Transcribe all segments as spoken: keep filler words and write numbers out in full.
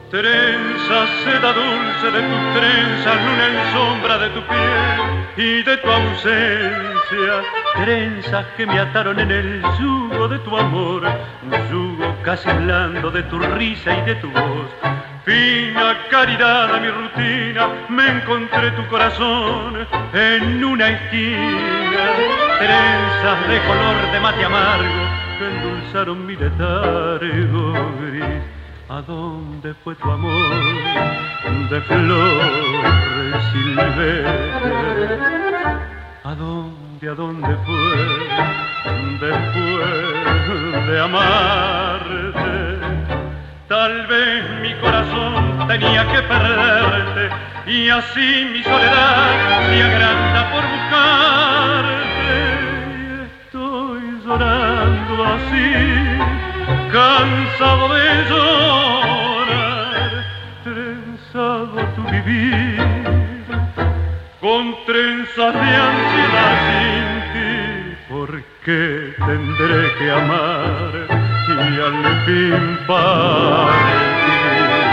Trenza, seda dulce de tu trenza, luna en sombra de tu piel y de tu ausencia. Trenzas que me ataron en el yugo de tu amor, un yugo casi blando de tu risa y de tu voz. Fina caridad a mi rutina, me encontré tu corazón en una esquina. Trenzas de color de mate amargo que endulzaron mi letargo gris. ¿A dónde fue tu amor de flores silvestres? ¿A dónde, a dónde fue después de amarte? Tal vez mi corazón tenía que perderte y así mi soledad se agranda por buscarte. Y estoy llorando así, cansado de llorar, trenzado tu vivir, con trenzas de ansiedad sin ti. ¿Por qué tendré que amar y al fin partir?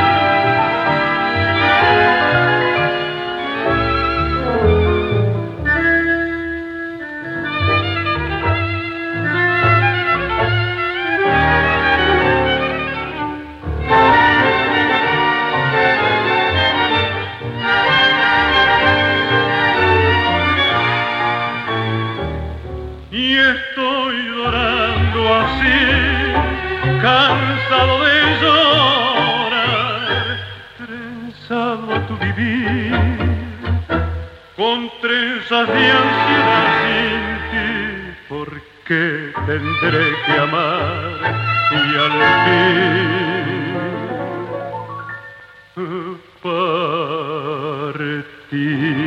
Y estoy llorando así, cansado de llorar, trenzado a tu vivir, con trenzas de ansiedad sin ti. ¿Por qué tendré que amar y al fin partir?